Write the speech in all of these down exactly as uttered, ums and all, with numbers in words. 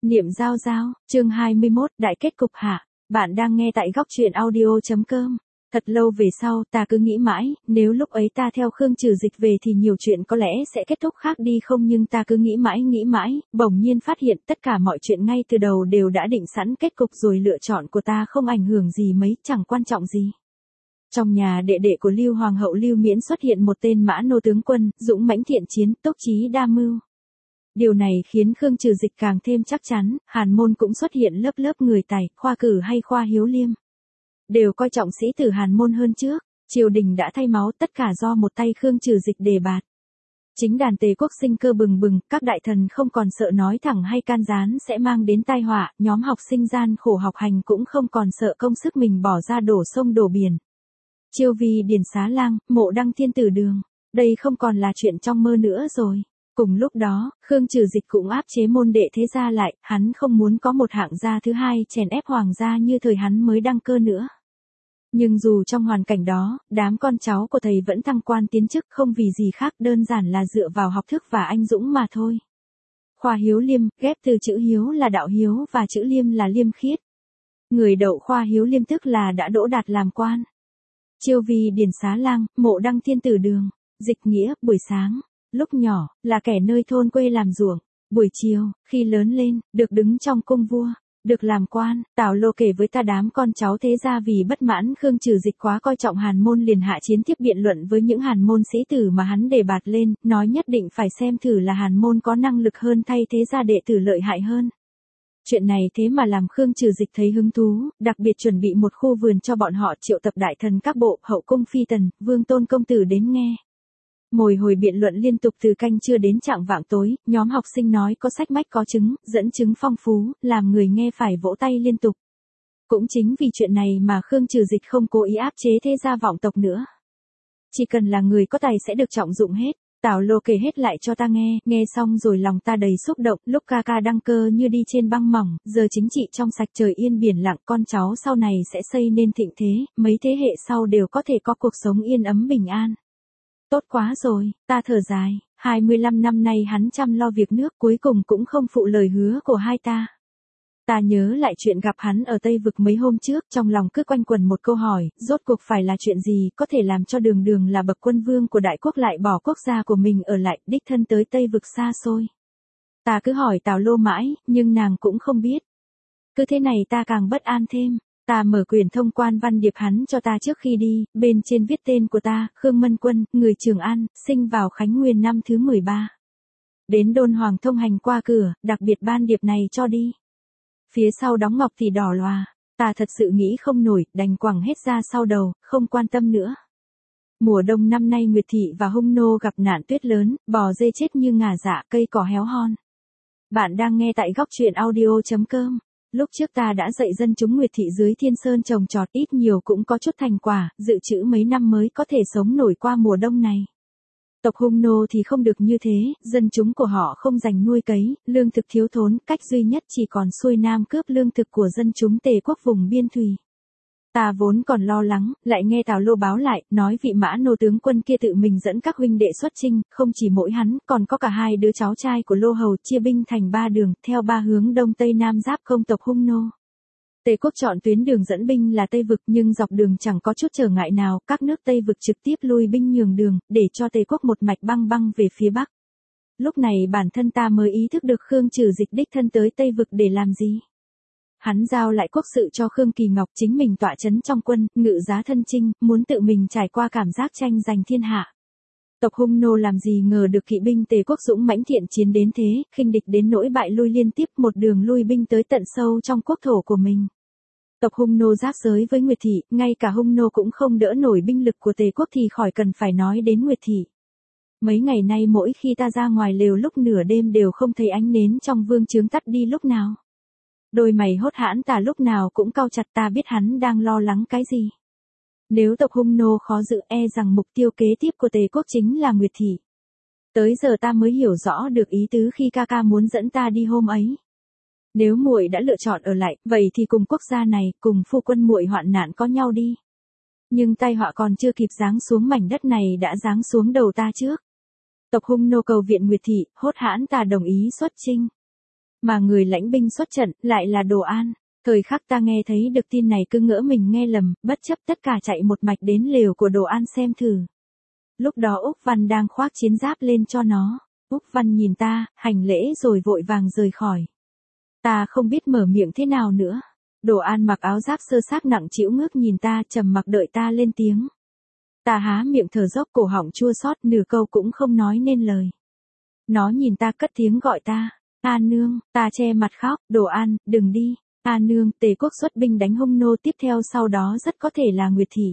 Niệm giao giao, chương hai mươi mốt, đại kết cục hạ. Bạn đang nghe tại góc truyện audio.com. Thật lâu về sau, ta cứ nghĩ mãi, nếu lúc ấy ta theo Khương Trừ Dịch về thì nhiều chuyện có lẽ sẽ kết thúc khác đi không, nhưng ta cứ nghĩ mãi nghĩ mãi, bỗng nhiên phát hiện tất cả mọi chuyện ngay từ đầu đều đã định sẵn kết cục rồi, lựa chọn của ta không ảnh hưởng gì mấy, chẳng quan trọng gì. Trong nhà đệ đệ của Lưu Hoàng hậu Lưu Miễn xuất hiện một tên mã nô tướng quân, dũng mãnh thiện chiến, tốc trí đa mưu. Điều này khiến Khương Trừ Dịch càng thêm chắc chắn, Hàn môn cũng xuất hiện lớp lớp người tài, khoa cử hay khoa hiếu liêm. Đều coi trọng sĩ tử Hàn môn hơn trước, triều đình đã thay máu, tất cả do một tay Khương Trừ Dịch đề bạt. Chính đàn Tề quốc sinh cơ bừng bừng, các đại thần không còn sợ nói thẳng hay can gián sẽ mang đến tai họa, nhóm học sinh gian khổ học hành cũng không còn sợ công sức mình bỏ ra đổ sông đổ biển. Chiêu vi điền xá lang, mộ đăng thiên tử đường, đây không còn là chuyện trong mơ nữa rồi. Cùng lúc đó, Khương Trừ Dịch cũng áp chế môn đệ thế gia lại, hắn không muốn có một hạng gia thứ hai chèn ép hoàng gia như thời hắn mới đăng cơ nữa. Nhưng dù trong hoàn cảnh đó, đám con cháu của thầy vẫn thăng quan tiến chức, không vì gì khác, đơn giản là dựa vào học thức và anh dũng mà thôi. Khoa hiếu liêm, ghép từ chữ hiếu là đạo hiếu và chữ liêm là liêm khiết. Người đậu khoa hiếu liêm tức là đã đỗ đạt làm quan. Chiêu vi điền xá lang, mộ đăng thiên tử đường, dịch nghĩa, buổi sáng. Lúc nhỏ, là kẻ nơi thôn quê làm ruộng, buổi chiều, khi lớn lên, được đứng trong cung vua, được làm quan. Tào Lô kể với ta đám con cháu thế gia vì bất mãn Khương Trừ Dịch quá coi trọng Hàn môn liền hạ chiến tiếp biện luận với những Hàn môn sĩ tử mà hắn đề bạt lên, nói nhất định phải xem thử là Hàn môn có năng lực hơn thay thế gia đệ tử lợi hại hơn. Chuyện này thế mà làm Khương Trừ Dịch thấy hứng thú, đặc biệt chuẩn bị một khu vườn cho bọn họ, triệu tập đại thần các bộ, hậu cung phi tần, vương tôn công tử đến nghe. Mồi hồi biện luận liên tục từ canh trưa đến chạng vạng tối, nhóm học sinh nói có sách mách có chứng, dẫn chứng phong phú, làm người nghe phải vỗ tay liên tục. Cũng chính vì chuyện này mà Khương Trừ Dịch không cố ý áp chế thế gia vọng tộc nữa. Chỉ cần là người có tài sẽ được trọng dụng hết. Tào Lô kể hết lại cho ta nghe, nghe xong rồi lòng ta đầy xúc động, lúc ca ca đăng cơ như đi trên băng mỏng, giờ chính trị trong sạch, trời yên biển lặng, con cháu sau này sẽ xây nên thịnh thế, mấy thế hệ sau đều có thể có cuộc sống yên ấm bình an. Tốt quá rồi, ta thở dài, hai mươi lăm năm nay hắn chăm lo việc nước cuối cùng cũng không phụ lời hứa của hai ta. Ta nhớ lại chuyện gặp hắn ở Tây Vực mấy hôm trước, trong lòng cứ quanh quẩn một câu hỏi, rốt cuộc phải là chuyện gì có thể làm cho Đường Đường là bậc quân vương của đại quốc lại bỏ quốc gia của mình ở lại, đích thân tới Tây Vực xa xôi. Ta cứ hỏi Tào Lô mãi, nhưng nàng cũng không biết. Cứ thế này ta càng bất an thêm. Ta mở quyển thông quan văn điệp hắn cho ta trước khi đi, bên trên viết tên của ta, Khương Mân Quân, người Trường An, sinh vào Khánh Nguyên năm thứ mười ba. Đến đôn hoàng thông hành qua cửa, đặc biệt ban điệp này cho đi. Phía sau đóng ngọc thì đỏ lòa, ta thật sự nghĩ không nổi, đành quẳng hết ra sau đầu, không quan tâm nữa. Mùa đông năm nay Nguyệt Thị và Hung Nô gặp nạn tuyết lớn, bò dê chết như ngả dạ, cây cỏ héo hon. Bạn đang nghe tại góc truyện audio.com. Lúc trước ta đã dạy dân chúng Nguyệt Thị dưới Thiên Sơn trồng trọt, ít nhiều cũng có chút thành quả, dự trữ mấy năm mới có thể sống nổi qua mùa đông này. Tộc Hung Nô thì không được như thế, dân chúng của họ không dành nuôi cấy, lương thực thiếu thốn, cách duy nhất chỉ còn xuôi nam cướp lương thực của dân chúng Tề quốc vùng biên thùy. Ta vốn còn lo lắng, lại nghe Tào Lô báo lại, nói vị mã nô tướng quân kia tự mình dẫn các huynh đệ xuất chinh, không chỉ mỗi hắn, còn có cả hai đứa cháu trai của Lô hầu, chia binh thành ba đường, theo ba hướng đông tây nam giáp công tộc Hung Nô. Tề quốc chọn tuyến đường dẫn binh là Tây Vực, nhưng dọc đường chẳng có chút trở ngại nào, các nước Tây Vực trực tiếp lui binh nhường đường, để cho Tề quốc một mạch băng băng về phía bắc. Lúc này bản thân ta mới ý thức được Khương Trừ Dịch đích thân tới Tây Vực để làm gì. Hắn giao lại quốc sự cho Khương Kỳ Ngọc, chính mình tọa chấn trong quân, ngự giá thân chinh, muốn tự mình trải qua cảm giác tranh giành thiên hạ. Tộc Hung Nô làm gì ngờ được kỵ binh Tề quốc dũng mãnh thiện chiến đến thế, khinh địch đến nỗi bại lui liên tiếp, một đường lui binh tới tận sâu trong quốc thổ của mình. Tộc Hung Nô giáp giới với Nguyệt Thị, ngay cả Hung Nô cũng không đỡ nổi binh lực của Tề quốc thì khỏi cần phải nói đến Nguyệt Thị. Mấy ngày nay mỗi khi ta ra ngoài lều lúc nửa đêm đều không thấy ánh nến trong vương trướng tắt đi lúc nào. Đôi mày hốt hãn ta lúc nào cũng cau chặt, ta biết hắn đang lo lắng cái gì. Nếu tộc Hung Nô khó giữ, e rằng mục tiêu kế tiếp của Tề quốc chính là Nguyệt Thị. Tới giờ ta mới hiểu rõ được ý tứ khi ca ca muốn dẫn ta đi hôm ấy. Nếu muội đã lựa chọn ở lại, vậy thì cùng quốc gia này, cùng phu quân muội hoạn nạn có nhau đi. Nhưng tai họa còn chưa kịp giáng xuống mảnh đất này đã giáng xuống đầu ta trước. Tộc Hung Nô cầu viện Nguyệt Thị, hốt hãn ta đồng ý xuất chinh. Mà người lãnh binh xuất trận, lại là Đồ An. Thời khắc ta nghe thấy được tin này cứ ngỡ mình nghe lầm, bất chấp tất cả chạy một mạch đến lều của Đồ An xem thử. Lúc đó Úc Văn đang khoác chiến giáp lên cho nó. Úc Văn nhìn ta, hành lễ rồi vội vàng rời khỏi. Ta không biết mở miệng thế nào nữa. Đồ An mặc áo giáp sơ xác nặng trĩu ngước nhìn ta, trầm mặc đợi ta lên tiếng. Ta há miệng thở dốc, cổ họng chua xót, nửa câu cũng không nói nên lời. Nó nhìn ta cất tiếng gọi ta. A nương, ta che mặt khóc. Đồ An, đừng đi. A nương, Tề quốc xuất binh đánh Hung Nô, tiếp theo sau đó rất có thể là Nguyệt thị.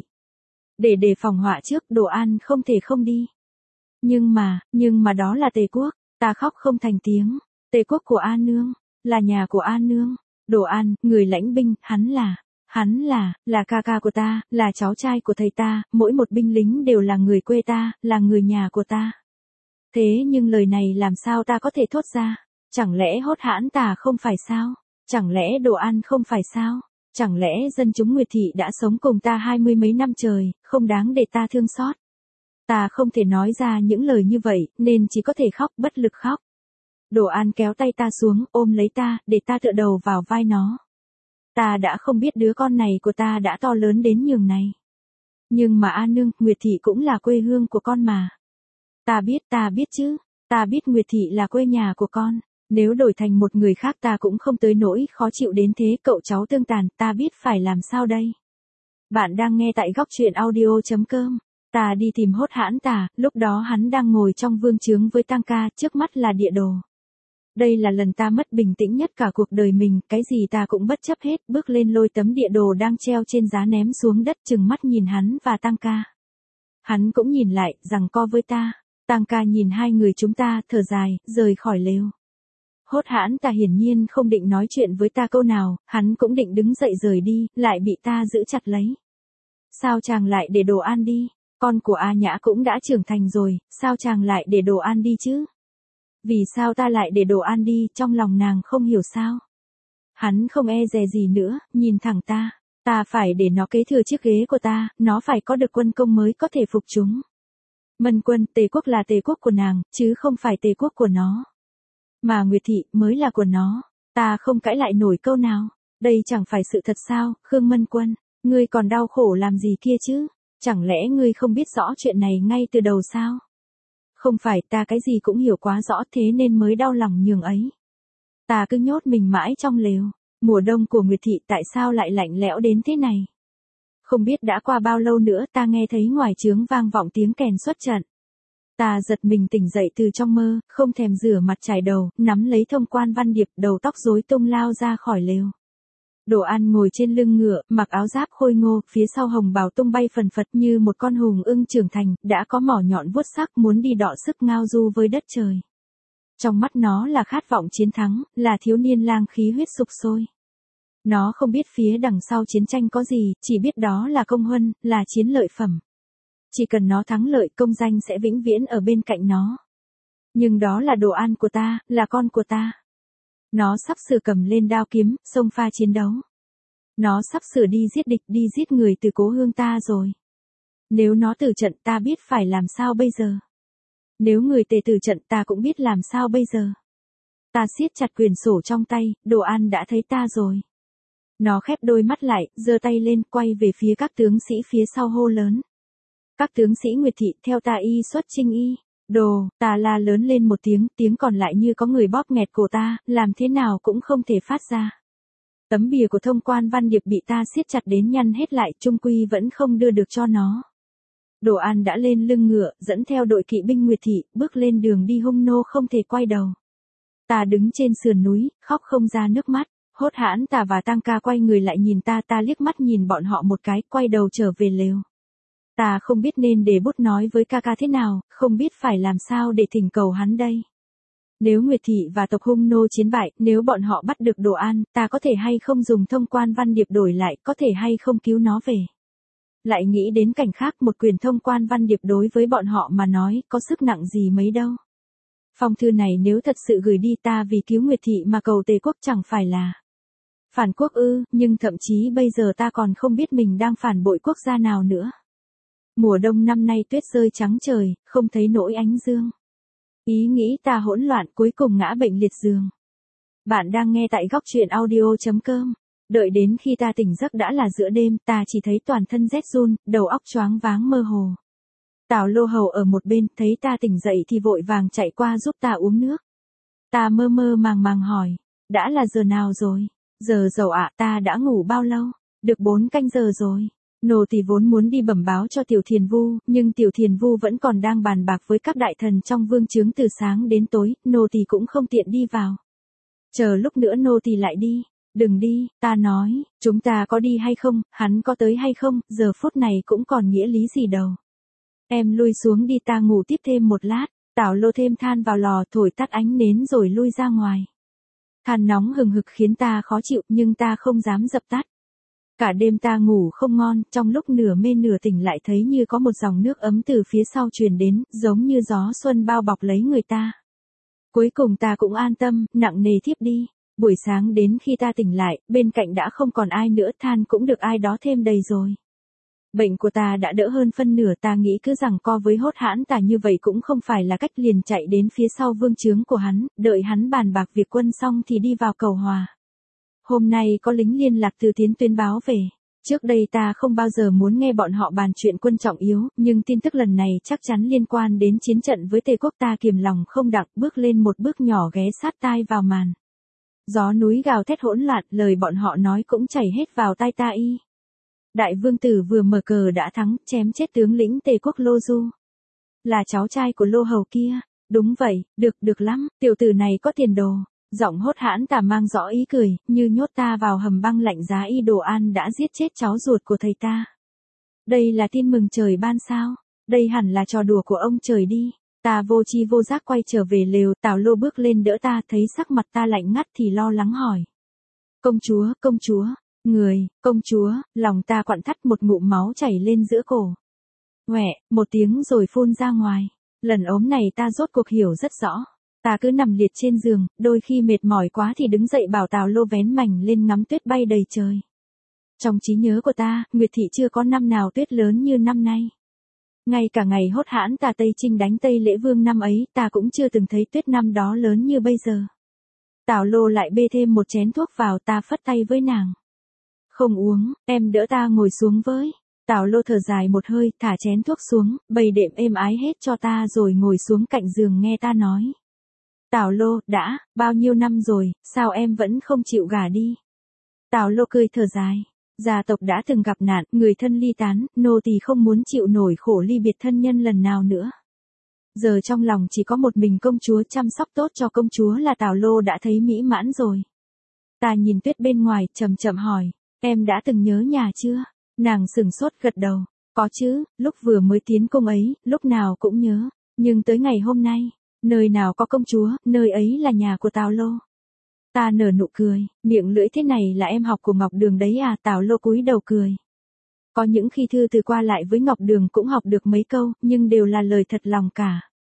Để đề phòng họa trước, Đồ An không thể không đi. Nhưng mà, nhưng mà đó là Tề quốc. Ta khóc không thành tiếng. Tề quốc của A nương, là nhà của A nương. Đồ An, người lãnh binh, hắn là, hắn là, là ca ca của ta, là cháu trai của thầy ta, mỗi một binh lính đều là người quê ta, là người nhà của ta. Thế nhưng lời này làm sao ta có thể thốt ra? Chẳng lẽ Hốt Hãn ta không phải sao? Chẳng lẽ Đồ An không phải sao? Chẳng lẽ dân chúng Nguyệt thị đã sống cùng ta hai mươi mấy năm trời, không đáng để ta thương xót? Ta không thể nói ra những lời như vậy, nên chỉ có thể khóc, bất lực khóc. Đồ An kéo tay ta xuống, ôm lấy ta, để ta tựa đầu vào vai nó. Ta đã không biết đứa con này của ta đã to lớn đến nhường này. Nhưng mà A nương, Nguyệt thị cũng là quê hương của con mà. Ta biết, ta biết chứ. Ta biết Nguyệt thị là quê nhà của con. Nếu đổi thành một người khác ta cũng không tới nỗi khó chịu đến thế. Cậu cháu tương tàn, ta biết phải làm sao đây. Bạn đang nghe tại góc truyện audio chấm com. Ta đi tìm Hốt Hãn ta, lúc đó hắn đang ngồi trong vương trướng với Tăng ca, trước mắt là địa đồ. Đây là lần ta mất bình tĩnh nhất cả cuộc đời mình, cái gì ta cũng bất chấp hết, bước lên lôi tấm địa đồ đang treo trên giá ném xuống đất, chừng mắt nhìn hắn và Tăng ca. Hắn cũng nhìn lại, giằng co với ta. Tăng ca nhìn hai người chúng ta, thở dài, rời khỏi lều. Hốt Hãn ta hiển nhiên không định nói chuyện với ta câu nào, hắn cũng định đứng dậy rời đi, lại bị ta giữ chặt lấy. Sao chàng lại để Đồ An đi? Con của A Nhã cũng đã trưởng thành rồi, sao chàng lại để Đồ An đi chứ? Vì sao ta lại để Đồ An đi, trong lòng nàng không hiểu sao? Hắn không e dè gì nữa, nhìn thẳng ta. Ta phải để nó kế thừa chiếc ghế của ta, nó phải có được quân công mới có thể phục chúng. Mân Quân, Tề quốc là Tề quốc của nàng, chứ không phải Tề quốc của nó. Mà Nguyệt thị mới là của nó. Ta không cãi lại nổi câu nào. Đây chẳng phải sự thật sao, Khương Mân Quân? Ngươi còn đau khổ làm gì kia chứ? Chẳng lẽ ngươi không biết rõ chuyện này ngay từ đầu sao? Không phải, ta cái gì cũng hiểu quá rõ, thế nên mới đau lòng nhường ấy. Ta cứ nhốt mình mãi trong lều. Mùa đông của Nguyệt thị tại sao lại lạnh lẽo đến thế này? Không biết đã qua bao lâu nữa, ta nghe thấy ngoài trướng vang vọng tiếng kèn xuất trận. Ta giật mình tỉnh dậy từ trong mơ, không thèm rửa mặt chải đầu, nắm lấy Thông Quan Văn Điệp, đầu tóc rối tung lao ra khỏi lều. Đồ An ngồi trên lưng ngựa, mặc áo giáp khôi ngô, phía sau hồng bào tung bay phần phật như một con hùng ưng trưởng thành, đã có mỏ nhọn vuốt sắc, muốn đi đọ sức ngao du với đất trời. Trong mắt nó là khát vọng chiến thắng, là thiếu niên lang khí huyết sục sôi. Nó không biết phía đằng sau chiến tranh có gì, chỉ biết đó là công huân, là chiến lợi phẩm. Chỉ cần nó thắng lợi, công danh sẽ vĩnh viễn ở bên cạnh nó. Nhưng đó là Đồ An của ta, là con của ta. Nó sắp sửa cầm lên đao kiếm, xông pha chiến đấu. Nó sắp sửa đi giết địch, đi giết người từ cố hương ta rồi. Nếu nó tử trận, ta biết phải làm sao bây giờ. Nếu người Tề tử trận, ta cũng biết làm sao bây giờ. Ta siết chặt quyển sổ trong tay, Đồ An đã thấy ta rồi. Nó khép đôi mắt lại, giơ tay lên, quay về phía các tướng sĩ phía sau hô lớn. Các tướng sĩ Nguyệt thị, theo ta y xuất chinh y. Đồ, ta la lớn lên một tiếng, tiếng còn lại như có người bóp nghẹt cổ ta, làm thế nào cũng không thể phát ra. Tấm bìa của Thông Quan Văn Điệp bị ta siết chặt đến nhăn hết lại, chung quy vẫn không đưa được cho nó. Đồ An đã lên lưng ngựa, dẫn theo đội kỵ binh Nguyệt thị, bước lên đường đi Hung Nô không thể quay đầu. Ta đứng trên sườn núi, khóc không ra nước mắt. Hốt Hãn ta và Tăng ca quay người lại nhìn ta, ta liếc mắt nhìn bọn họ một cái, quay đầu trở về lều. Ta không biết nên để bút nói với ca ca thế nào, không biết phải làm sao để thỉnh cầu hắn đây. Nếu Nguyệt thị và tộc Hung Nô chiến bại, nếu bọn họ bắt được Đồ An, ta có thể hay không dùng Thông Quan Văn Điệp đổi lại, có thể hay không cứu nó về. Lại nghĩ đến cảnh khác, một quyền Thông Quan Văn Điệp đối với bọn họ mà nói, có sức nặng gì mấy đâu. Phong thư này nếu thật sự gửi đi, ta vì cứu Nguyệt thị mà cầu Tề quốc chẳng phải là phản quốc ư, nhưng thậm chí bây giờ ta còn không biết mình đang phản bội quốc gia nào nữa. Mùa đông năm nay tuyết rơi trắng trời, không thấy nỗi ánh dương. Ý nghĩ ta hỗn loạn, cuối cùng ngã bệnh liệt giường. Bạn đang nghe tại góc truyện audio.com. Đợi đến khi ta tỉnh giấc đã là giữa đêm, ta chỉ thấy toàn thân rét run, đầu óc choáng váng mơ hồ. Tào Lô Hầu ở một bên, thấy ta tỉnh dậy thì vội vàng chạy qua giúp ta uống nước. Ta mơ mơ màng màng hỏi, đã là giờ nào rồi? Giờ dậu ạ, ta đã ngủ bao lâu? Được bốn canh giờ rồi. Nô tỳ vốn muốn đi bẩm báo cho Tiểu Thiền Vu, nhưng Tiểu Thiền Vu vẫn còn đang bàn bạc với các đại thần trong vương chướng từ sáng đến tối, nô tỳ cũng không tiện đi vào. Chờ lúc nữa nô tỳ lại đi. Đừng đi, ta nói, chúng ta có đi hay không, hắn có tới hay không, giờ phút này cũng còn nghĩa lý gì đâu. Em lui xuống đi, ta ngủ tiếp thêm một lát. Tào Lô thêm than vào lò, thổi tắt ánh nến rồi lui ra ngoài. Than nóng hừng hực khiến ta khó chịu, nhưng ta không dám dập tắt. Cả đêm ta ngủ không ngon, trong lúc nửa mê nửa tỉnh lại thấy như có một dòng nước ấm từ phía sau truyền đến, giống như gió xuân bao bọc lấy người ta. Cuối cùng ta cũng an tâm, nặng nề thiếp đi. Buổi sáng đến khi ta tỉnh lại, bên cạnh đã không còn ai nữa, than cũng được ai đó thêm đầy rồi. Bệnh của ta đã đỡ hơn phân nửa, ta nghĩ cứ rằng co với Hốt Hãn Tà như vậy cũng không phải là cách, liền chạy đến phía sau vương chướng của hắn, đợi hắn bàn bạc việc quân xong thì đi vào cầu hòa. Hôm nay có lính liên lạc từ Tiến Tuyến báo về. Trước đây ta không bao giờ muốn nghe bọn họ bàn chuyện quân trọng yếu, nhưng tin tức lần này chắc chắn liên quan đến chiến trận với Tề quốc, ta kiềm lòng không đặng, bước lên một bước nhỏ ghé sát tai vào màn. Gió núi gào thét hỗn loạn, lời bọn họ nói cũng chảy hết vào tai ta y. Đại vương tử vừa mở cờ đã thắng, chém chết tướng lĩnh Tề quốc Lô Du. Là cháu trai của Lô Hầu kia. Đúng vậy, được, được lắm, tiểu tử này có tiền đồ. Giọng Hốt Hãn Tà mang rõ ý cười, như nhốt ta vào hầm băng lạnh giá y đồ an đã giết chết cháu ruột của thầy ta. Đây là tin mừng trời ban sao? Đây hẳn là trò đùa của ông trời đi. Ta vô chi vô giác quay trở về lều, Tào Lô bước lên đỡ ta, thấy sắc mặt ta lạnh ngắt thì lo lắng hỏi. Công chúa, công chúa, người, công chúa, lòng ta quặn thắt, một ngụm máu chảy lên giữa cổ. Ngoẹ, một tiếng rồi phun ra ngoài. Lần ốm này ta rốt cuộc hiểu rất rõ. Ta cứ nằm liệt trên giường, đôi khi mệt mỏi quá thì đứng dậy bảo Tào Lô vén mành lên ngắm tuyết bay đầy trời. Trong trí nhớ của ta, Nguyệt thị chưa có năm nào tuyết lớn như năm nay. Ngay cả ngày Hốt Hãn Tà Tây Trinh đánh Tây Lễ Vương năm ấy, ta cũng chưa từng thấy tuyết năm đó lớn như bây giờ. Tào Lô lại bê thêm một chén thuốc vào, ta phất tay với nàng. Không uống, em đỡ ta ngồi xuống với. Tào Lô thở dài một hơi, thả chén thuốc xuống, bày đệm êm ái hết cho ta rồi ngồi xuống cạnh giường nghe ta nói. Tào Lô, đã, bao nhiêu năm rồi, sao em vẫn không chịu gả đi? Tào Lô cười thở dài. Gia tộc đã từng gặp nạn, người thân ly tán, nô tỳ không muốn chịu nổi khổ ly biệt thân nhân lần nào nữa. Giờ trong lòng chỉ có một mình công chúa, chăm sóc tốt cho công chúa là Tào Lô đã thấy mỹ mãn rồi. Ta nhìn tuyết bên ngoài, chậm chậm hỏi, em đã từng nhớ nhà chưa? Nàng sửng sốt gật đầu, có chứ, lúc vừa mới tiến cung ấy, lúc nào cũng nhớ, nhưng tới ngày hôm nay, nơi nào có công chúa, nơi ấy là nhà của Tào Lô. Ta nở nụ cười, miệng lưỡi thế này là em học của Ngọc Đường đấy à? Tào Lô cúi đầu cười. Có những khi thư từ qua lại với Ngọc Đường cũng học được mấy câu, nhưng đều là lời thật lòng cả.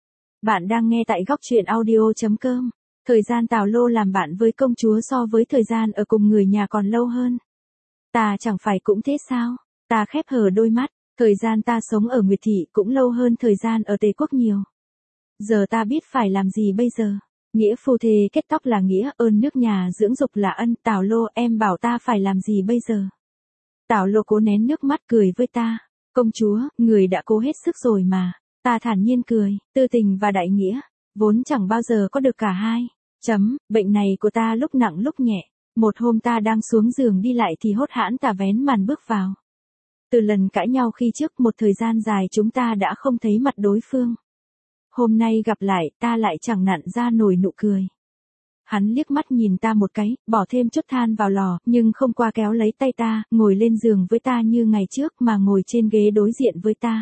Bạn đang nghe tại góc truyện audio.com. Thời gian Tào Lô làm bạn với công chúa so với thời gian ở cùng người nhà còn lâu hơn. Ta chẳng phải cũng thế sao? Ta khép hờ đôi mắt, thời gian ta sống ở Nguyệt thị cũng lâu hơn thời gian ở Tề quốc nhiều. Giờ ta biết phải làm gì bây giờ? Nghĩa phu thê kết tóc là nghĩa, ơn nước nhà dưỡng dục là ân. Tào Lô, em bảo ta phải làm gì bây giờ? Tào Lô cố nén nước mắt cười với ta. Công chúa, người đã cố hết sức rồi mà. Ta thản nhiên cười, tư tình và đại nghĩa, vốn chẳng bao giờ có được cả hai. Chấm, bệnh này của ta lúc nặng lúc nhẹ. Một hôm ta đang xuống giường đi lại thì Hốt Hãn Tà vén màn bước vào. Từ lần cãi nhau khi trước, một thời gian dài chúng ta đã không thấy mặt đối phương. Hôm nay gặp lại, ta lại chẳng nặn ra nổi nụ cười. Hắn liếc mắt nhìn ta một cái, bỏ thêm chút than vào lò, nhưng không qua kéo lấy tay ta, ngồi lên giường với ta như ngày trước mà ngồi trên ghế đối diện với ta.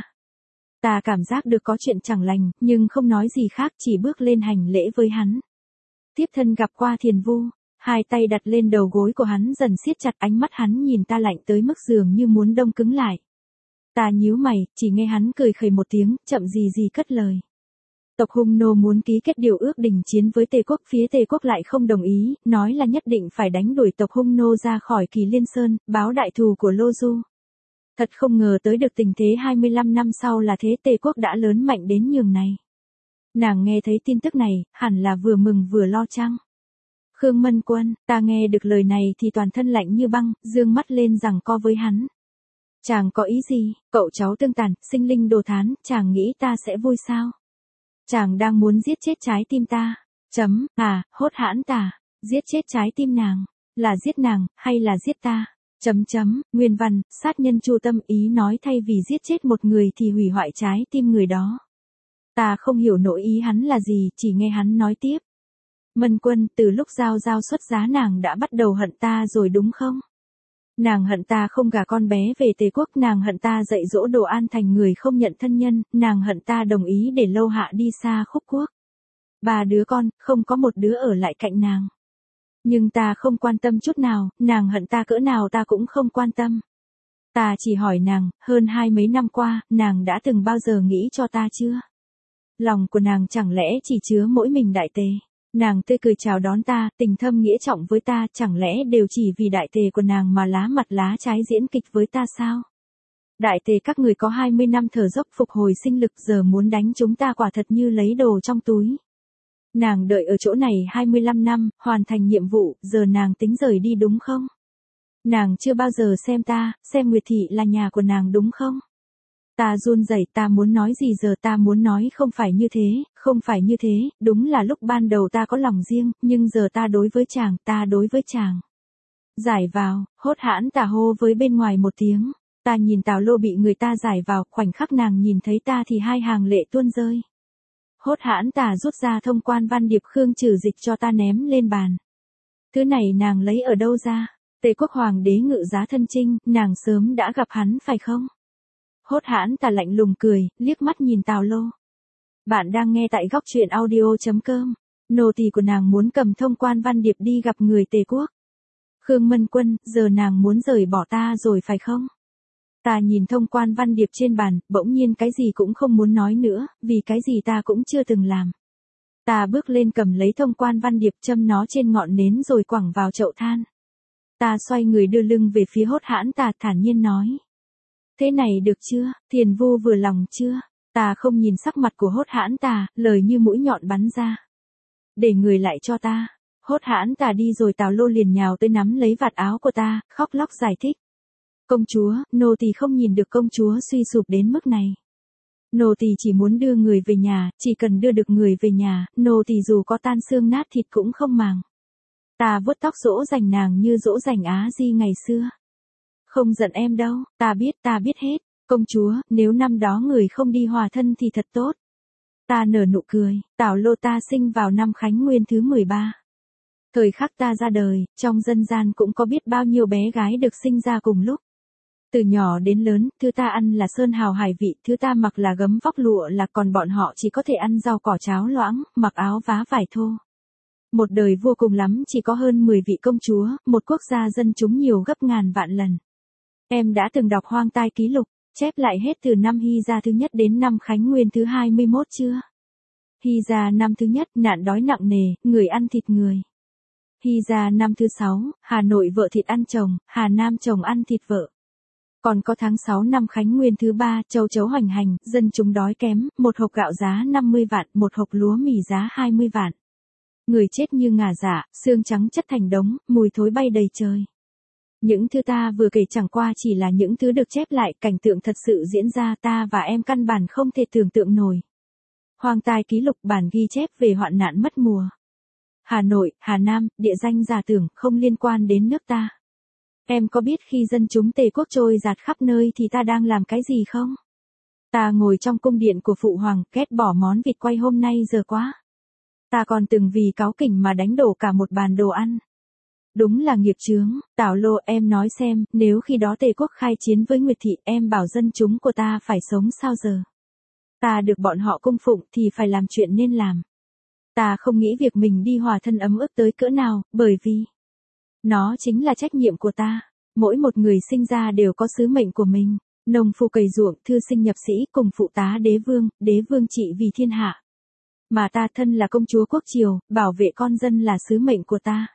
Ta cảm giác được có chuyện chẳng lành, nhưng không nói gì khác, chỉ bước lên hành lễ với hắn. Tiếp thân gặp qua Thiền Vu, hai tay đặt lên đầu gối của hắn dần siết chặt, ánh mắt hắn nhìn ta lạnh tới mức dường như muốn đông cứng lại. Ta nhíu mày, chỉ nghe hắn cười khẩy một tiếng, chậm gì gì cất lời. Tộc Hung Nô muốn ký kết điều ước đình chiến với Tề quốc, phía Tề quốc lại không đồng ý, nói là nhất định phải đánh đuổi tộc Hung Nô ra khỏi Kỳ Liên Sơn, báo đại thù của Lô Du. Thật không ngờ tới được tình thế hai mươi lăm năm sau là thế, Tề quốc đã lớn mạnh đến nhường này. Nàng nghe thấy tin tức này, hẳn là vừa mừng vừa lo chăng? Khương Mân Quân, ta nghe được lời này thì toàn thân lạnh như băng, dương mắt lên giằng co với hắn. Chàng có ý gì, cậu cháu tương tàn, sinh linh đồ thán, chàng nghĩ ta sẽ vui sao? Chàng đang muốn giết chết trái tim ta. Chấm, à, hốt hãn tà, giết chết trái tim nàng, là giết nàng, hay là giết ta? Chấm chấm, nguyên văn, sát nhân Chu Tâm ý nói thay vì giết chết một người thì hủy hoại trái tim người đó. Ta không hiểu nỗi ý hắn là gì, chỉ nghe hắn nói tiếp. Mân Quân, từ lúc Giao Giao xuất giá nàng đã bắt đầu hận ta rồi đúng không? Nàng hận ta không gả con bé về Tề Quốc, nàng hận ta dạy dỗ Đồ An thành người không nhận thân nhân, nàng hận ta đồng ý để Lâu Hạ đi xa khúc quốc. Ba đứa con, không có một đứa ở lại cạnh nàng. Nhưng ta không quan tâm chút nào, nàng hận ta cỡ nào ta cũng không quan tâm. Ta chỉ hỏi nàng, hơn hai mấy năm qua, nàng đã từng bao giờ nghĩ cho ta chưa? Lòng của nàng chẳng lẽ chỉ chứa mỗi mình Đại Tề? Nàng tươi cười chào đón ta, tình thâm nghĩa trọng với ta, chẳng lẽ đều chỉ vì Đại Tề của nàng mà lá mặt lá trái diễn kịch với ta sao? Đại Tề các người có hai mươi năm thở dốc phục hồi sinh lực, giờ muốn đánh chúng ta quả thật như lấy đồ trong túi. Nàng đợi ở chỗ này hai mươi lăm năm, hoàn thành nhiệm vụ, giờ nàng tính rời đi đúng không? Nàng chưa bao giờ xem ta, xem Nguyệt Thị là nhà của nàng đúng không? Ta run rẩy, ta muốn nói gì giờ, ta muốn nói không phải như thế, không phải như thế, đúng là lúc ban đầu ta có lòng riêng, nhưng giờ ta đối với chàng, ta đối với chàng. Giải vào, hốt hãn tà hô với bên ngoài một tiếng, ta nhìn Tào Lô bị người ta giải vào, khoảnh khắc nàng nhìn thấy ta thì hai hàng lệ tuôn rơi. Hốt hãn tà rút ra thông quan văn điệp Khương Trừ Dịch cho ta ném lên bàn. Thứ này nàng lấy ở đâu ra? Tề Quốc Hoàng đế ngự giá thân chinh, nàng sớm đã gặp hắn phải không? Hốt hãn tà lạnh lùng cười, liếc mắt nhìn Tào Lô. Bạn đang nghe tại góc truyện audio.com. Nô tỳ của nàng muốn cầm thông quan văn điệp đi gặp người Tề Quốc. Khương Mân Quân, giờ nàng muốn rời bỏ ta rồi phải không? Ta nhìn thông quan văn điệp trên bàn, bỗng nhiên cái gì cũng không muốn nói nữa, vì cái gì ta cũng chưa từng làm. Ta bước lên cầm lấy thông quan văn điệp châm nó trên ngọn nến rồi quẳng vào chậu than. Ta xoay người đưa lưng về phía hốt hãn tà thản nhiên nói. Thế này được chưa, Thiền Vu vừa lòng chưa? Ta không nhìn sắc mặt của hốt hãn tà, lời như mũi nhọn bắn ra. Để người lại cho ta. Hốt hãn tà đi rồi Tào Lô liền nhào tới nắm lấy vạt áo của ta, khóc lóc giải thích. Công chúa, nô tỳ không nhìn được công chúa suy sụp đến mức này. Nô tỳ chỉ muốn đưa người về nhà, chỉ cần đưa được người về nhà, nô tỳ dù có tan xương nát thịt cũng không màng. Ta vuốt tóc dỗ dành nàng như dỗ dành Á Di ngày xưa. Không giận em đâu, ta biết, ta biết hết. Công chúa, nếu năm đó người không đi hòa thân thì thật tốt. Ta nở nụ cười, Tào Lô ta sinh vào năm Khánh Nguyên thứ mười ba. Thời khắc ta ra đời, trong dân gian cũng có biết bao nhiêu bé gái được sinh ra cùng lúc. Từ nhỏ đến lớn, thứ ta ăn là sơn hào hải vị, thứ ta mặc là gấm vóc lụa là, còn bọn họ chỉ có thể ăn rau cỏ cháo loãng, mặc áo vá vải thô. Một đời vua cùng lắm chỉ có hơn mười vị công chúa, một quốc gia dân chúng nhiều gấp ngàn vạn lần. Em đã từng đọc Hoang Tai Ký Lục, chép lại hết từ năm Hy Gia thứ nhất đến năm Khánh Nguyên thứ hai mươi mốt chưa? Hy Gia năm thứ nhất, nạn đói nặng nề, người ăn thịt người. Hy Gia năm thứ sáu, Hà Nội vợ thịt ăn chồng, Hà Nam chồng ăn thịt vợ. Còn có tháng sáu năm Khánh Nguyên thứ ba, châu chấu hoành hành, dân chúng đói kém, một hộp gạo giá năm mươi vạn, một hộp lúa mì giá hai mươi vạn. Người chết như ngà dạ, xương trắng chất thành đống, mùi thối bay đầy trời. Những thứ ta vừa kể chẳng qua chỉ là những thứ được chép lại, cảnh tượng thật sự diễn ra ta và em căn bản không thể tưởng tượng nổi. Hoang Tai Ký Lục bản ghi chép về hoạn nạn mất mùa. Hà Nội, Hà Nam, địa danh giả tưởng, không liên quan đến nước ta. Em có biết khi dân chúng Tề Quốc trôi dạt khắp nơi thì ta đang làm cái gì không? Ta ngồi trong cung điện của Phụ Hoàng, ghét bỏ món vịt quay hôm nay giờ quá. Ta còn từng vì cáu kỉnh mà đánh đổ cả một bàn đồ ăn. Đúng là nghiệp chướng, Tào Lô em nói xem, nếu khi đó Tề Quốc khai chiến với Nguyệt Thị em bảo dân chúng của ta phải sống sao giờ? Ta được bọn họ cung phụng thì phải làm chuyện nên làm. Ta không nghĩ việc mình đi hòa thân ấm ức tới cỡ nào, bởi vì nó chính là trách nhiệm của ta. Mỗi một người sinh ra đều có sứ mệnh của mình. Nông phu cày ruộng, thư sinh nhập sĩ, cùng phụ tá đế vương, đế vương trị vì thiên hạ. Mà ta thân là công chúa quốc triều, bảo vệ con dân là sứ mệnh của ta.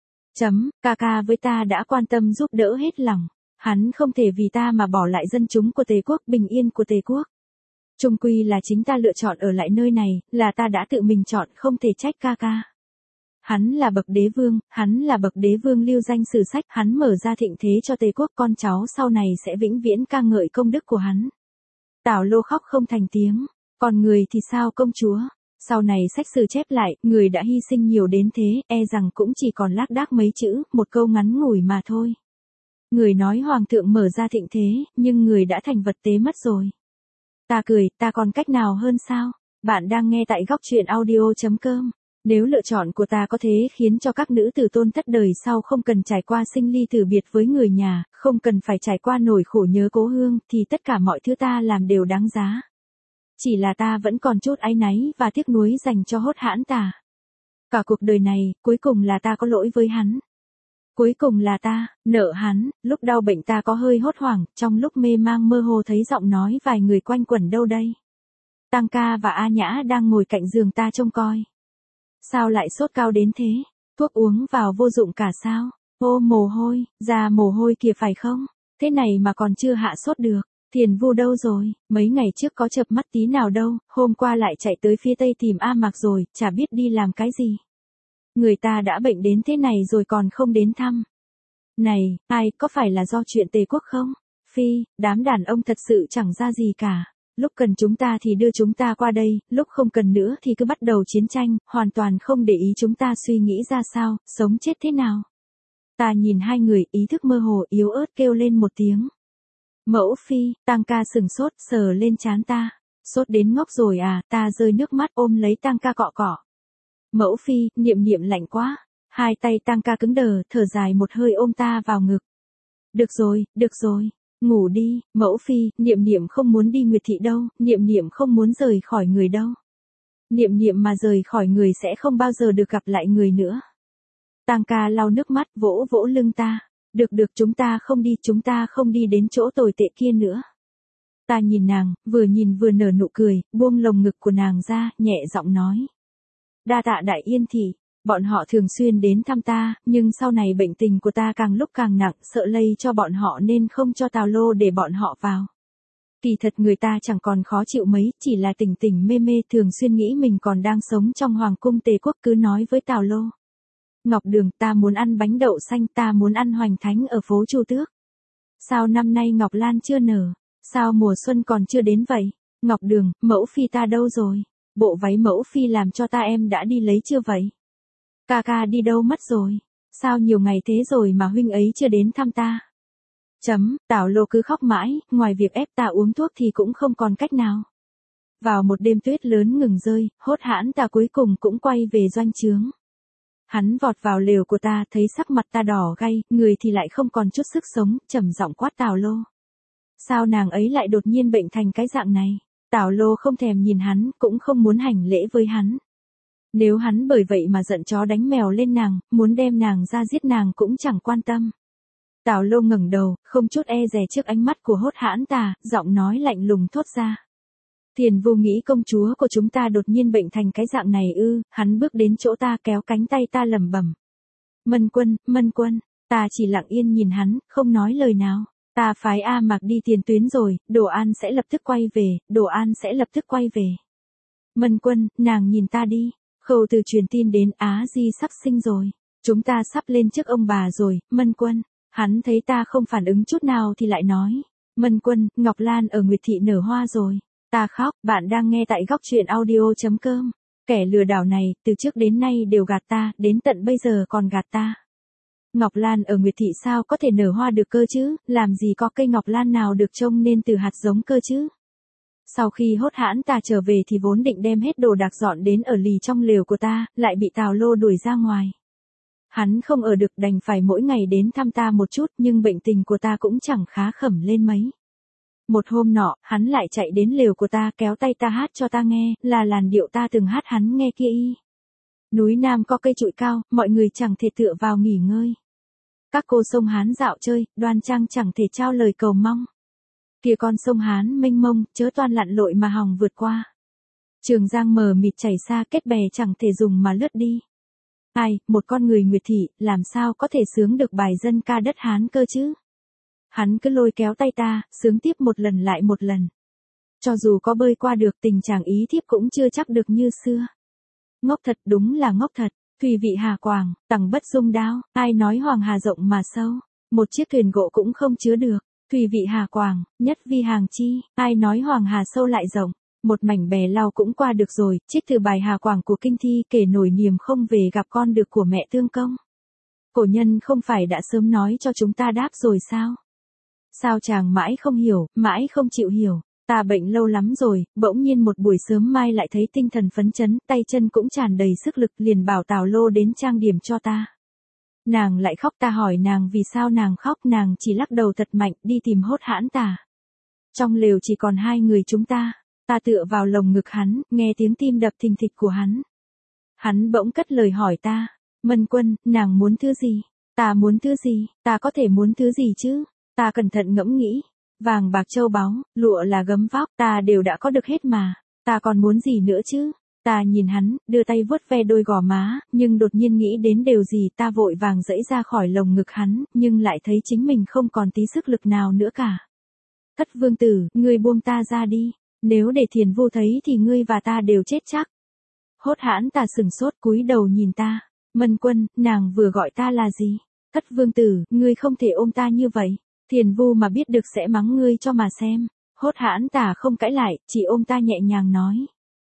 Chấm, ca ca với ta đã quan tâm giúp đỡ hết lòng. Hắn không thể vì ta mà bỏ lại dân chúng của Tề Quốc, bình yên của Tề Quốc. Chung quy là chính ta lựa chọn ở lại nơi này, là ta đã tự mình chọn, không thể trách ca ca. Hắn là bậc đế vương, hắn là bậc đế vương lưu danh sử sách, hắn mở ra thịnh thế cho Tề quốc, con cháu sau này sẽ vĩnh viễn ca ngợi công đức của hắn. Tào Lô khóc không thành tiếng, còn người thì sao công chúa? Sau này sách sử chép lại, người đã hy sinh nhiều đến thế, e rằng cũng chỉ còn lác đác mấy chữ, một câu ngắn ngủi mà thôi. Người nói hoàng thượng mở ra thịnh thế, nhưng người đã thành vật tế mất rồi. Ta cười, ta còn cách nào hơn sao? Bạn đang nghe tại góc truyện audio chấm com. Nếu lựa chọn của ta có thể khiến cho các nữ tử tôn thất đời sau không cần trải qua sinh ly tử biệt với người nhà, không cần phải trải qua nỗi khổ nhớ cố hương, thì tất cả mọi thứ ta làm đều đáng giá. Chỉ là ta vẫn còn chút áy náy và tiếc nuối dành cho Hốt Hãn Tà. Cả cuộc đời này, cuối cùng là ta có lỗi với hắn. Cuối cùng là ta, nợ hắn, lúc đau bệnh ta có hơi hốt hoảng, trong lúc mê mang mơ hồ thấy giọng nói vài người quanh quẩn đâu đây. Tăng ca và A Nhã đang ngồi cạnh giường ta trông coi. Sao lại sốt cao đến thế? Thuốc uống vào vô dụng cả sao? Ô mồ hôi, ra mồ hôi kìa phải không? Thế này mà còn chưa hạ sốt được. Thiền Vu đâu rồi? Mấy ngày trước có chợp mắt tí nào đâu, hôm qua lại chạy tới phía tây tìm A Mạc rồi, chả biết đi làm cái gì. Người ta đã bệnh đến thế này rồi còn không đến thăm. Này, ai, có phải là do chuyện Tề quốc không? Phi, đám đàn ông thật sự chẳng ra gì cả. Lúc cần chúng ta thì đưa chúng ta qua đây, lúc không cần nữa thì cứ bắt đầu chiến tranh, hoàn toàn không để ý chúng ta suy nghĩ ra sao, sống chết thế nào. Ta nhìn hai người, ý thức mơ hồ yếu ớt kêu lên một tiếng. Mẫu phi, Tang ca sừng sốt, sờ lên trán ta. Sốt đến ngốc rồi à, ta rơi nước mắt ôm lấy Tang ca cọ cọ. Mẫu phi, Niệm Niệm lạnh quá. Hai tay Tang ca cứng đờ, thở dài một hơi ôm ta vào ngực. Được rồi, được rồi. Ngủ đi, mẫu phi, Niệm Niệm không muốn đi Nguyệt thị đâu, Niệm Niệm không muốn rời khỏi người đâu. Niệm Niệm mà rời khỏi người sẽ không bao giờ được gặp lại người nữa. Tang ca lau nước mắt vỗ vỗ lưng ta. Được được chúng ta không đi, chúng ta không đi đến chỗ tồi tệ kia nữa. Ta nhìn nàng, vừa nhìn vừa nở nụ cười, buông lồng ngực của nàng ra, nhẹ giọng nói. Đa tạ Đại Yên thị, bọn họ thường xuyên đến thăm ta, nhưng sau này bệnh tình của ta càng lúc càng nặng, sợ lây cho bọn họ nên không cho Tào Lô để bọn họ vào. Kỳ thật người ta chẳng còn khó chịu mấy, chỉ là tỉnh tỉnh mê mê thường xuyên nghĩ mình còn đang sống trong hoàng cung Tề quốc, cứ nói với Tào Lô. Ngọc Đường, ta muốn ăn bánh đậu xanh, ta muốn ăn hoành thánh ở phố Chu Tước. Sao năm nay Ngọc Lan chưa nở? Sao mùa xuân còn chưa đến vậy? Ngọc Đường, mẫu phi ta đâu rồi? Bộ váy mẫu phi làm cho ta em đã đi lấy chưa vậy? Ca ca đi đâu mất rồi? Sao nhiều ngày thế rồi mà huynh ấy chưa đến thăm ta? Chấm, Tào Lô cứ khóc mãi, ngoài việc ép ta uống thuốc thì cũng không còn cách nào. Vào một đêm tuyết lớn ngừng rơi, Hốt Hãn ta cuối cùng cũng quay về doanh trướng. Hắn vọt vào lều của ta, thấy sắc mặt ta đỏ gay, người thì lại không còn chút sức sống, trầm giọng quát Tào Lô. Sao nàng ấy lại đột nhiên bệnh thành cái dạng này? Tào Lô không thèm nhìn hắn, cũng không muốn hành lễ với hắn. Nếu hắn bởi vậy mà giận chó đánh mèo lên nàng, muốn đem nàng ra giết nàng cũng chẳng quan tâm. Tào Lô ngẩng đầu, không chút e dè trước ánh mắt của Hốt Hãn ta, giọng nói lạnh lùng thốt ra. Thiền Vu nghĩ công chúa của chúng ta đột nhiên bệnh thành cái dạng này ư? Hắn bước đến chỗ ta kéo cánh tay ta lẩm bẩm. Mân Quân, Mân Quân, ta chỉ lặng yên nhìn hắn, không nói lời nào. Ta phái A Mạc đi tiền tuyến rồi, Đồ An sẽ lập tức quay về, Đồ An sẽ lập tức quay về. Mân Quân, nàng nhìn ta đi. Khâu Từ truyền tin đến Á Di sắp sinh rồi. Chúng ta sắp lên trước ông bà rồi, Mân Quân. Hắn thấy ta không phản ứng chút nào thì lại nói. Mân Quân, Ngọc Lan ở Nguyệt thị nở hoa rồi. Ta khóc, bạn đang nghe tại góc truyện audio chấm com. Kẻ lừa đảo này, từ trước đến nay đều gạt ta, đến tận bây giờ còn gạt ta. Ngọc Lan ở Nguyệt thị sao có thể nở hoa được cơ chứ, làm gì có cây Ngọc Lan nào được trông nên từ hạt giống cơ chứ. Sau khi Hốt Hãn ta trở về thì vốn định đem hết đồ đạc dọn đến ở lì trong lều của ta, lại bị Tào Lô đuổi ra ngoài. Hắn không ở được đành phải mỗi ngày đến thăm ta một chút, nhưng bệnh tình của ta cũng chẳng khá khẩm lên mấy. Một hôm nọ, hắn lại chạy đến lều của ta kéo tay ta hát cho ta nghe, là làn điệu ta từng hát hắn nghe kia y. Núi Nam có cây trụi cao, mọi người chẳng thể tựa vào nghỉ ngơi. Các cô sông Hán dạo chơi, đoan trang chẳng thể trao lời cầu mong. Kìa con sông Hán mênh mông, chớ toan lặn lội mà hòng vượt qua. Trường Giang mờ mịt chảy xa kết bè chẳng thể dùng mà lướt đi. Ai, một con người Nguyệt thị, làm sao có thể sướng được bài dân ca đất Hán cơ chứ? Hắn cứ lôi kéo tay ta, sướng tiếp một lần lại một lần. Cho dù có bơi qua được tình trạng ý thiếp cũng chưa chắc được như xưa. Ngốc thật, đúng là ngốc thật. Thùy vị hà quảng, tầng bất dung đao, ai nói hoàng hà rộng mà sâu, một chiếc thuyền gỗ cũng không chứa được. Thùy vị hà quảng, nhất vi hàng chi, ai nói hoàng hà sâu lại rộng, một mảnh bè lau cũng qua được rồi. Trích từ bài Hà Quảng của Kinh Thi, kể nổi niềm không về gặp con được của mẹ Tương Công. Cổ nhân không phải đã sớm nói cho chúng ta đáp rồi sao? Sao chàng mãi không hiểu, mãi không chịu hiểu? Ta bệnh lâu lắm rồi, bỗng nhiên một buổi sớm mai lại thấy tinh thần phấn chấn, tay chân cũng tràn đầy sức lực, liền bảo Tào Lô đến trang điểm cho ta. Nàng lại khóc, ta hỏi nàng vì sao nàng khóc, nàng chỉ lắc đầu thật mạnh, đi tìm Hốt Hãn Tà. Trong lều chỉ còn hai người chúng ta, ta tựa vào lồng ngực hắn, nghe tiếng tim đập thình thịch của hắn. Hắn bỗng cất lời hỏi ta, Mân Quân, nàng muốn thứ gì? Ta muốn thứ gì? Ta có thể muốn thứ gì chứ? Ta cẩn thận ngẫm nghĩ, vàng bạc châu báu, lụa là gấm vóc, ta đều đã có được hết mà, ta còn muốn gì nữa chứ? Ta nhìn hắn, đưa tay vuốt ve đôi gò má, nhưng đột nhiên nghĩ đến điều gì, ta vội vàng giãy ra khỏi lồng ngực hắn, nhưng lại thấy chính mình không còn tí sức lực nào nữa cả. Thất vương tử, ngươi buông ta ra đi, nếu để Thiền Vu thấy thì ngươi và ta đều chết chắc. Hốt Hãn Tà sừng sốt cúi đầu nhìn ta, Mân Quân, nàng vừa gọi ta là gì? Thất vương tử, ngươi không thể ôm ta như vậy, Thiền Vu mà biết được sẽ mắng ngươi cho mà xem. Hốt Hãn Tà không cãi lại, chỉ ôm ta nhẹ nhàng nói.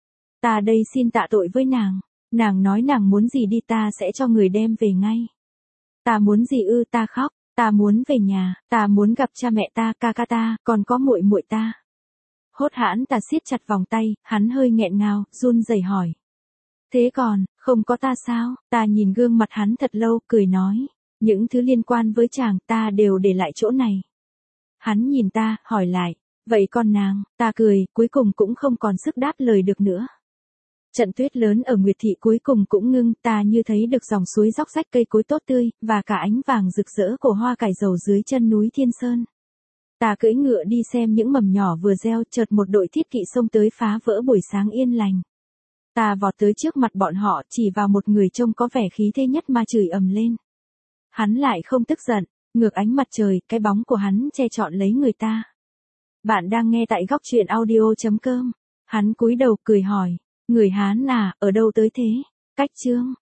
Ta đây xin tạ tội với nàng, nàng nói nàng muốn gì đi ta sẽ cho người đem về ngay. Ta muốn gì ư? Ta khóc, ta muốn về nhà, ta muốn gặp cha mẹ ta, ca ca ta, còn có muội muội ta. Hốt Hãn Tà siết chặt vòng tay, hắn hơi nghẹn ngào, run rẩy hỏi. Thế còn, không có ta sao? Ta nhìn gương mặt hắn thật lâu, cười nói. Những thứ liên quan với chàng ta đều để lại chỗ này. Hắn nhìn ta, hỏi lại. Vậy còn nàng? Ta cười, cuối cùng cũng không còn sức đáp lời được nữa. Trận tuyết lớn ở Nguyệt Thị cuối cùng cũng ngưng, ta như thấy được dòng suối róc rách cây cối tốt tươi, và cả ánh vàng rực rỡ của hoa cải dầu dưới chân núi Thiên Sơn. Ta cưỡi ngựa đi xem những mầm nhỏ vừa gieo, chợt một đội thiết kỵ xông tới phá vỡ buổi sáng yên lành. Ta vọt tới trước mặt bọn họ, chỉ vào một người trông có vẻ khí thế nhất mà chửi ầm lên. Hắn lại không tức giận, ngược ánh mặt trời, cái bóng của hắn che trọn lấy người ta. Bạn đang nghe tại góc truyện audio chấm com. Hắn cúi đầu cười hỏi, người Hán à, ở đâu tới thế? Cách Chương.